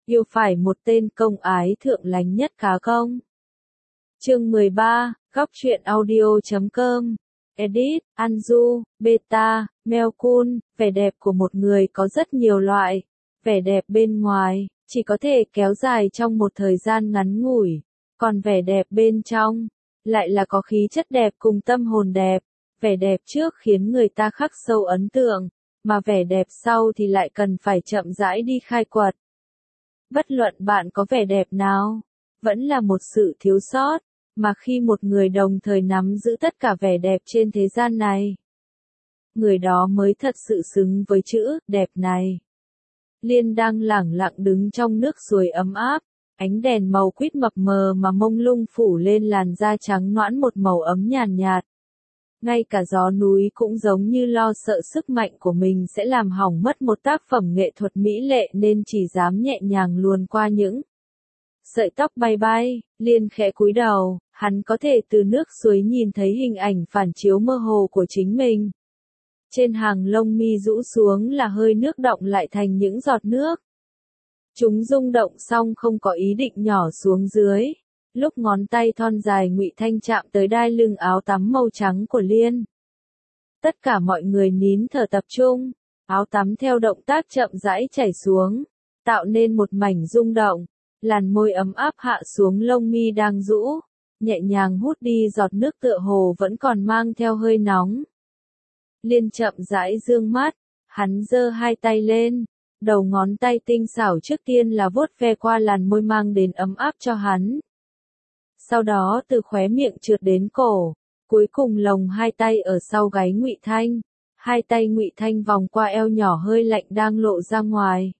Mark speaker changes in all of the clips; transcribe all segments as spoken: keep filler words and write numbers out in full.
Speaker 1: Yêu phải một tên công ái thượng lánh nhất cá công. Chương mười ba, góc truyện audio chấm com. Edit, Anju, Beta, Melkun, vẻ đẹp của một người có rất nhiều loại. Vẻ đẹp bên ngoài, chỉ có thể kéo dài trong một thời gian ngắn ngủi. Còn vẻ đẹp bên trong, lại là có khí chất đẹp cùng tâm hồn đẹp. Vẻ đẹp trước khiến người ta khắc sâu ấn tượng, mà vẻ đẹp sau thì lại cần phải chậm rãi đi khai quật. Bất luận bạn có vẻ đẹp nào, vẫn là một sự thiếu sót, mà khi một người đồng thời nắm giữ tất cả vẻ đẹp trên thế gian này, người đó mới thật sự xứng với chữ đẹp này. Liên đang lẳng lặng đứng trong nước suối ấm áp, ánh đèn màu quýt mập mờ mà mông lung phủ lên làn da trắng nõn một màu ấm nhàn nhạt. Ngay cả gió núi cũng giống như lo sợ sức mạnh của mình sẽ làm hỏng mất một tác phẩm nghệ thuật mỹ lệ nên chỉ dám nhẹ nhàng luồn qua những sợi tóc bay bay. Liên khẽ cúi đầu, hắn có thể từ nước suối nhìn thấy hình ảnh phản chiếu mơ hồ của chính mình. Trên hàng lông mi rũ xuống là hơi nước đọng lại thành những giọt nước. Chúng rung động xong không có ý định nhỏ xuống dưới. Lúc ngón tay thon dài Ngụy Thanh chạm tới đai lưng áo tắm màu trắng của Liên, tất cả mọi người nín thở tập trung, áo tắm theo động tác chậm rãi chảy xuống, tạo nên một mảnh rung động, làn môi ấm áp hạ xuống lông mi đang rũ, nhẹ nhàng hút đi giọt nước tựa hồ vẫn còn mang theo hơi nóng. Liên chậm rãi dương mắt, hắn giơ hai tay lên, đầu ngón tay tinh xảo trước tiên là vuốt ve qua làn môi mang đến ấm áp cho hắn. Sau đó từ khóe miệng trượt đến cổ, cuối cùng lồng hai tay ở sau gáy Ngụy Thanh, hai tay Ngụy Thanh vòng qua eo nhỏ hơi lạnh đang lộ ra ngoài.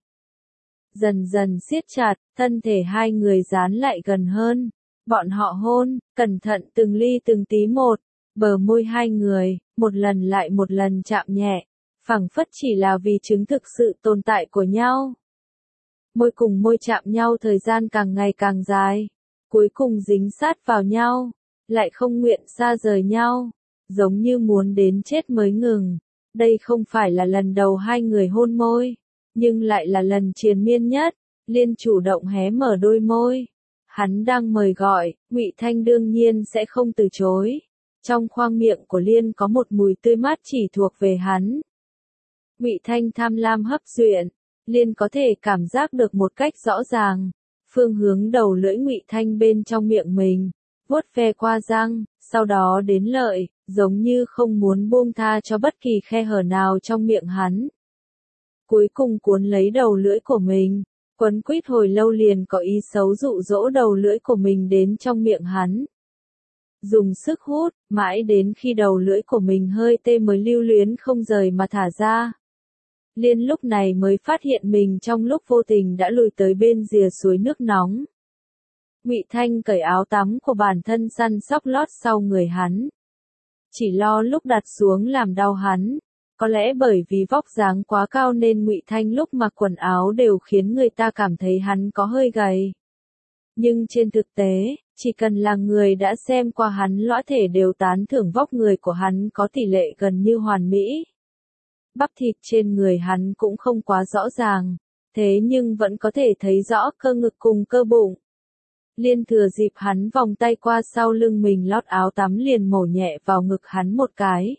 Speaker 1: Dần dần siết chặt, thân thể hai người dán lại gần hơn, bọn họ hôn, cẩn thận từng ly từng tí một, bờ môi hai người, một lần lại một lần chạm nhẹ, phảng phất chỉ là vì chứng thực sự tồn tại của nhau. Môi cùng môi chạm nhau thời gian càng ngày càng dài. Cuối cùng dính sát vào nhau, lại không nguyện xa rời nhau, giống như muốn đến chết mới ngừng. Đây không phải là lần đầu hai người hôn môi, nhưng lại là lần triền miên nhất. Liên chủ động hé mở đôi môi. Hắn đang mời gọi, Ngụy Thanh đương nhiên sẽ không từ chối. Trong khoang miệng của Liên có một mùi tươi mát chỉ thuộc về hắn. Ngụy Thanh tham lam hấp duyện, Liên có thể cảm giác được một cách rõ ràng. Phương hướng đầu lưỡi Ngụy Thanh bên trong miệng mình, vuốt ve qua răng, sau đó đến lợi, giống như không muốn buông tha cho bất kỳ khe hở nào trong miệng hắn. Cuối cùng cuốn lấy đầu lưỡi của mình, quấn quýt hồi lâu liền có ý xấu dụ dỗ đầu lưỡi của mình đến trong miệng hắn. Dùng sức hút, mãi đến khi đầu lưỡi của mình hơi tê mới lưu luyến không rời mà thả ra. Liên lúc này mới phát hiện mình trong lúc vô tình đã lùi tới bên rìa suối nước nóng. Ngụy Thanh cởi áo tắm của bản thân săn sóc lót sau người hắn. Chỉ lo lúc đặt xuống làm đau hắn. Có lẽ bởi vì vóc dáng quá cao nên Ngụy Thanh lúc mặc quần áo đều khiến người ta cảm thấy hắn có hơi gầy. Nhưng trên thực tế, chỉ cần là người đã xem qua hắn lõa thể đều tán thưởng vóc người của hắn có tỷ lệ gần như hoàn mỹ. Bắp thịt trên người hắn cũng không quá rõ ràng, thế nhưng vẫn có thể thấy rõ cơ ngực cùng cơ bụng. Liên thừa dịp hắn vòng tay qua sau lưng mình lót áo tắm liền mổ nhẹ vào ngực hắn một cái.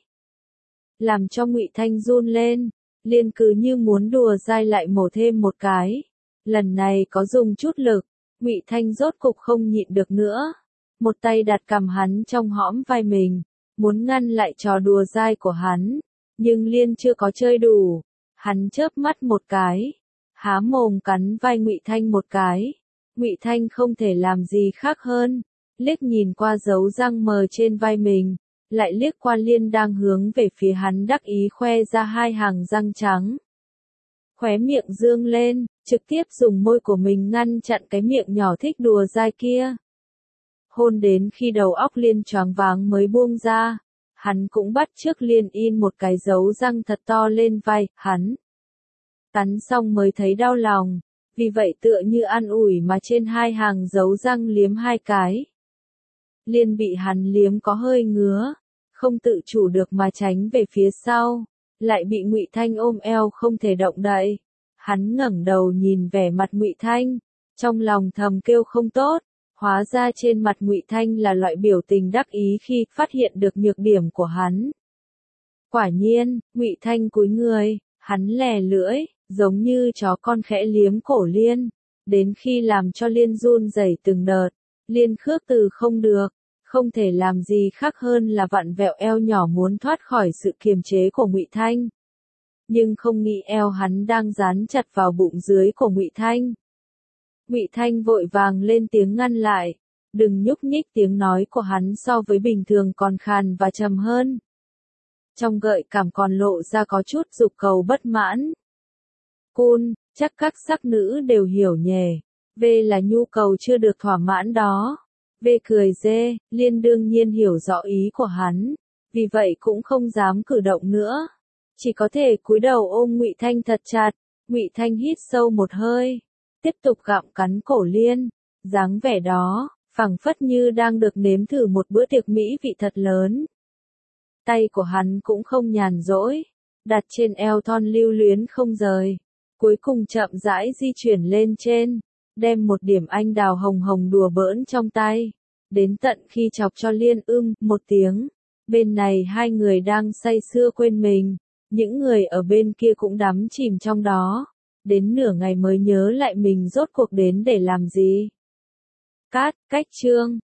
Speaker 1: Làm cho Ngụy Thanh run lên, Liên cứ như muốn đùa dai lại mổ thêm một cái. Lần này có dùng chút lực, Ngụy Thanh rốt cục không nhịn được nữa. Một tay đặt cằm hắn trong hõm vai mình, muốn ngăn lại trò đùa dai của hắn. Nhưng Liên chưa có chơi đủ, hắn chớp mắt một cái, há mồm cắn vai Ngụy Thanh một cái. Ngụy Thanh không thể làm gì khác hơn, liếc nhìn qua dấu răng mờ trên vai mình, lại liếc qua Liên đang hướng về phía hắn đắc ý khoe ra hai hàng răng trắng. Khóe miệng dương lên, trực tiếp dùng môi của mình ngăn chặn cái miệng nhỏ thích đùa dai kia. Hôn đến khi đầu óc Liên choáng váng mới buông ra. Hắn cũng bắt chước Liên in một cái dấu răng thật to lên vai, hắn. Cắn xong mới thấy đau lòng, vì vậy tựa như an ủi mà trên hai hàng dấu răng liếm hai cái. Liên bị hắn liếm có hơi ngứa, không tự chủ được mà tránh về phía sau, lại bị Ngụy Thanh ôm eo không thể động đậy. Hắn ngẩng đầu nhìn vẻ mặt Ngụy Thanh, trong lòng thầm kêu không tốt, hóa ra trên mặt Ngụy Thanh là loại biểu tình đắc ý khi phát hiện được nhược điểm của hắn. Quả nhiên, Ngụy Thanh cúi người, hắn lè lưỡi, giống như chó con khẽ liếm cổ Liên, đến khi làm cho Liên run rẩy từng đợt, Liên khước từ không được, không thể làm gì khác hơn là vặn vẹo eo nhỏ muốn thoát khỏi sự kiềm chế của Ngụy Thanh. Nhưng không nghĩ eo hắn đang dán chặt vào bụng dưới của Ngụy Thanh. Ngụy Thanh vội vàng lên tiếng ngăn lại, đừng nhúc nhích, tiếng nói của hắn so với bình thường còn khàn và trầm hơn. Trong gợi cảm còn lộ ra có chút dục cầu bất mãn. Cun, chắc các sắc nữ đều hiểu nhề, V là nhu cầu chưa được thỏa mãn đó. V cười dê, Liên đương nhiên hiểu rõ ý của hắn, vì vậy cũng không dám cử động nữa, chỉ có thể cúi đầu ôm Ngụy Thanh thật chặt. Ngụy Thanh hít sâu một hơi, tiếp tục gặm cắn cổ Liên, dáng vẻ đó, phảng phất như đang được nếm thử một bữa tiệc mỹ vị thật lớn. Tay của hắn cũng không nhàn rỗi, đặt trên eo thon lưu luyến không rời, cuối cùng chậm rãi di chuyển lên trên, đem một điểm anh đào hồng hồng đùa bỡn trong tay, đến tận khi chọc cho Liên ưm một tiếng. Bên này hai người đang say sưa quên mình, những người ở bên kia cũng đắm chìm trong đó, đến nửa ngày mới nhớ lại mình rốt cuộc đến để làm gì. Cát, cách chương.